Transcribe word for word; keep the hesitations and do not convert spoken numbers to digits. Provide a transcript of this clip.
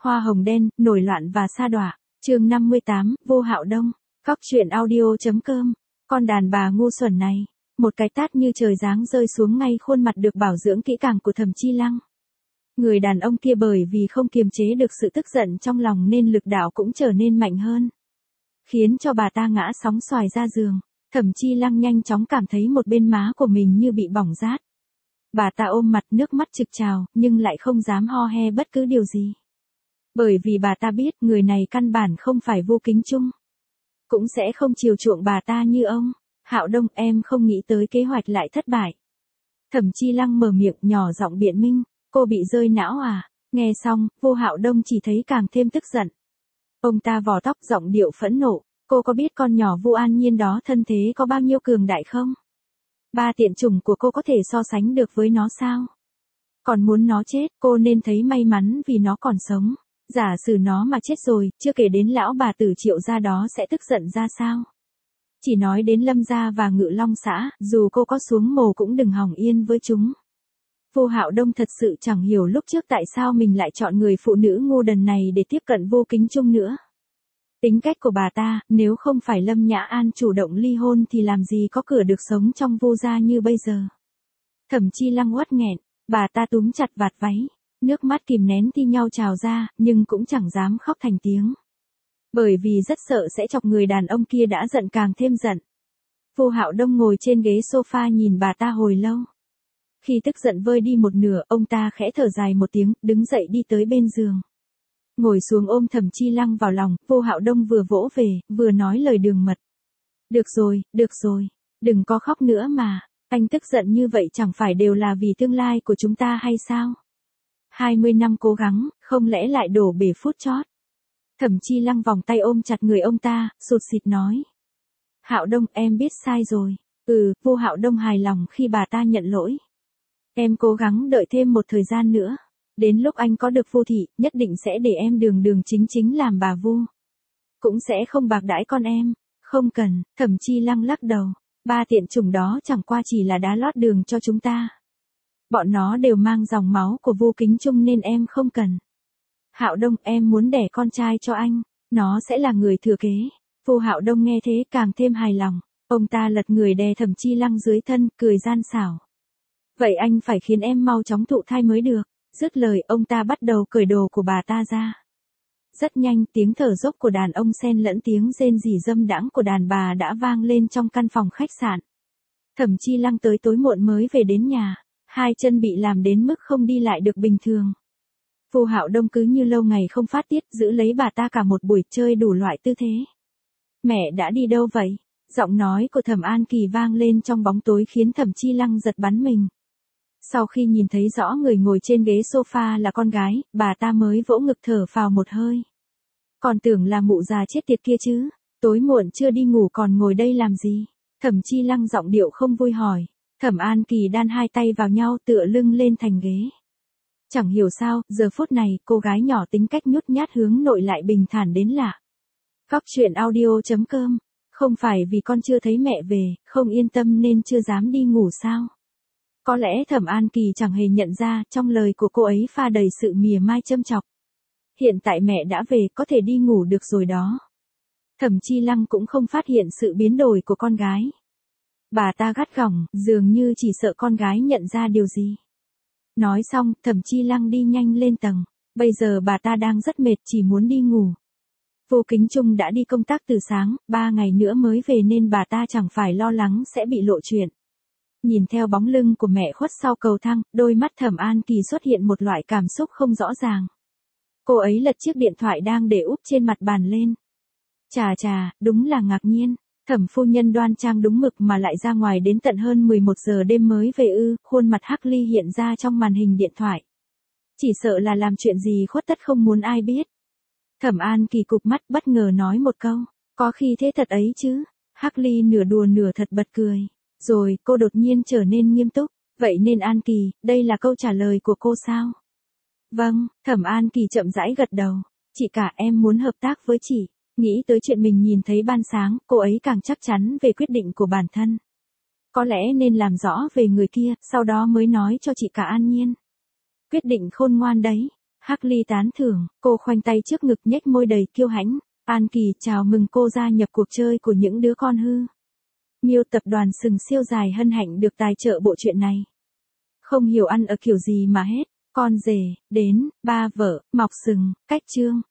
Hoa hồng đen, nổi loạn và sa đọa. Chương năm mươi tám, Vô Hạo Đông. Cóc truyện audio.com. Con đàn bà ngu xuẩn này, một cái tát như trời giáng rơi xuống ngay khuôn mặt được bảo dưỡng kỹ càng của Thẩm Chi Lăng. Người đàn ông kia bởi vì không kiềm chế được sự tức giận trong lòng nên lực đạo cũng trở nên mạnh hơn, khiến cho bà ta ngã sóng xoài ra giường. Thẩm Chi Lăng nhanh chóng cảm thấy một bên má của mình như bị bỏng rát. Bà ta ôm mặt, nước mắt trực trào, nhưng lại không dám ho he bất cứ điều gì. Bởi vì bà ta biết người này căn bản không phải Vô Kính Trung, cũng sẽ không chiều chuộng bà ta như ông. Hạo Đông, em không nghĩ tới kế hoạch lại thất bại. Thẩm Chi Lăng mở miệng nhỏ giọng biện minh, cô bị rơi não à? Nghe xong, Vô Hạo Đông chỉ thấy càng thêm tức giận. Ông ta vò tóc giọng điệu phẫn nộ, cô có biết con nhỏ Vu An Nhiên đó thân thế có bao nhiêu cường đại không? Ba tiện chủng của cô có thể so sánh được với nó sao? Còn muốn nó chết, cô nên thấy may mắn vì nó còn sống. Giả sử nó mà chết rồi, chưa kể đến lão bà tử Triệu gia đó sẽ tức giận ra sao? Chỉ nói đến Lâm gia và Ngự Long xã, dù cô có xuống mồ cũng đừng hòng yên với chúng. Vô Hạo Đông thật sự chẳng hiểu lúc trước tại sao mình lại chọn người phụ nữ ngu đần này để tiếp cận Vô Kính Trung nữa. Tính cách của bà ta, nếu không phải Lâm Nhã An chủ động ly hôn thì làm gì có cửa được sống trong Vô gia như bây giờ. Thẩm Chi Lăng uất nghẹn, bà ta túm chặt vạt váy, nước mắt kìm nén thi nhau trào ra, nhưng cũng chẳng dám khóc thành tiếng. Bởi vì rất sợ sẽ chọc người đàn ông kia đã giận càng thêm giận. Vô Hạo Đông ngồi trên ghế sofa nhìn bà ta hồi lâu. Khi tức giận vơi đi một nửa, ông ta khẽ thở dài một tiếng, đứng dậy đi tới bên giường. Ngồi xuống ôm Thẩm Chi Lăng vào lòng, Vô Hạo Đông vừa vỗ về, vừa nói lời đường mật. Được rồi, được rồi, đừng có khóc nữa mà, anh tức giận như vậy chẳng phải đều là vì tương lai của chúng ta hay sao? hai mươi năm cố gắng, không lẽ lại đổ bể phút chót? Thẩm Chi Lăng vòng tay ôm chặt người ông ta, sụt sịt nói. Hạo Đông, em biết sai rồi. Ừ, Vô Hạo Đông hài lòng khi bà ta nhận lỗi. Em cố gắng đợi thêm một thời gian nữa. Đến lúc anh có được Vô thị, nhất định sẽ để em đường đường chính chính làm bà Vô. Cũng sẽ không bạc đãi con em. Không cần, Thẩm Chi Lăng lắc đầu. Ba tiện chủng đó chẳng qua chỉ là đá lót đường cho chúng ta. Bọn nó đều mang dòng máu của Vô Kính Trung nên em không cần. Hạo Đông, em muốn đẻ con trai cho anh, nó sẽ là người thừa kế. Vô Hạo Đông nghe thế càng thêm hài lòng, ông ta lật người đè Thẩm Chi Lăng dưới thân, cười gian xảo. Vậy anh phải khiến em mau chóng thụ thai mới được. Dứt lời, ông ta bắt đầu cởi đồ của bà ta ra. Rất nhanh, tiếng thở dốc của đàn ông xen lẫn tiếng rên rỉ dâm đãng của đàn bà đã vang lên trong căn phòng khách sạn. Thẩm Chi Lăng tới tối muộn mới về đến nhà, hai chân bị làm đến mức không đi lại được bình thường. Vô Hạo Đông cứ như lâu ngày không phát tiết, giữ lấy bà ta cả một buổi chơi đủ loại tư thế. Mẹ đã đi đâu vậy? Giọng nói của Thẩm An Kỳ vang lên trong bóng tối khiến Thẩm Chi Lăng giật bắn mình. Sau khi nhìn thấy rõ người ngồi trên ghế sofa là con gái, bà ta mới vỗ ngực thở phào một hơi. Còn tưởng là mụ già chết tiệt kia chứ, tối muộn chưa đi ngủ còn ngồi đây làm gì? Thẩm Chi Lăng giọng điệu không vui hỏi. Thẩm An Kỳ đan hai tay vào nhau tựa lưng lên thành ghế. Chẳng hiểu sao, giờ phút này, cô gái nhỏ tính cách nhút nhát hướng nội lại bình thản đến lạ. Cóc truyện audio.com. Không phải vì con chưa thấy mẹ về, không yên tâm nên chưa dám đi ngủ sao? Có lẽ Thẩm An Kỳ chẳng hề nhận ra, trong lời của cô ấy pha đầy sự mỉa mai châm chọc. Hiện tại mẹ đã về, có thể đi ngủ được rồi đó. Thẩm Chi Lăng cũng không phát hiện sự biến đổi của con gái. Bà ta gắt gỏng, dường như chỉ sợ con gái nhận ra điều gì. Nói xong, Thẩm Chi Lăng đi nhanh lên tầng. Bây giờ bà ta đang rất mệt, chỉ muốn đi ngủ. Vô Kính Trung đã đi công tác từ sáng, ba ngày nữa mới về nên bà ta chẳng phải lo lắng sẽ bị lộ chuyện. Nhìn theo bóng lưng của mẹ khuất sau cầu thang, đôi mắt Thẩm An Kỳ xuất hiện một loại cảm xúc không rõ ràng. Cô ấy lật chiếc điện thoại đang để úp trên mặt bàn lên. Chà chà, đúng là ngạc nhiên. Thẩm phu nhân đoan trang đúng mực mà lại ra ngoài đến tận hơn mười một giờ đêm mới về ư? Khuôn mặt Hắc Ly hiện ra trong màn hình điện thoại. Chỉ sợ là làm chuyện gì khuất tất không muốn ai biết. Thẩm An Kỳ cụp mắt bất ngờ nói một câu. Có khi thế thật ấy chứ. Hắc Ly nửa đùa nửa thật bật cười. Rồi, cô đột nhiên trở nên nghiêm túc. Vậy nên An Kỳ, đây là câu trả lời của cô sao? Vâng, Thẩm An Kỳ chậm rãi gật đầu. Chị cả, em muốn hợp tác với chị. Nghĩ tới chuyện mình nhìn thấy ban sáng, cô ấy càng chắc chắn về quyết định của bản thân. Có lẽ nên làm rõ về người kia, sau đó mới nói cho chị cả An Nhiên. Quyết định khôn ngoan đấy. Hắc Ly tán thưởng, cô khoanh tay trước ngực nhếch môi đầy kiêu hãnh. An Kỳ chào mừng cô gia nhập cuộc chơi của những đứa con hư. Miêu tập đoàn sừng siêu dài hân hạnh được tài trợ bộ truyện này. Không hiểu ăn ở kiểu gì mà hết. Con rể, đến, ba vợ, mọc sừng, cách chương.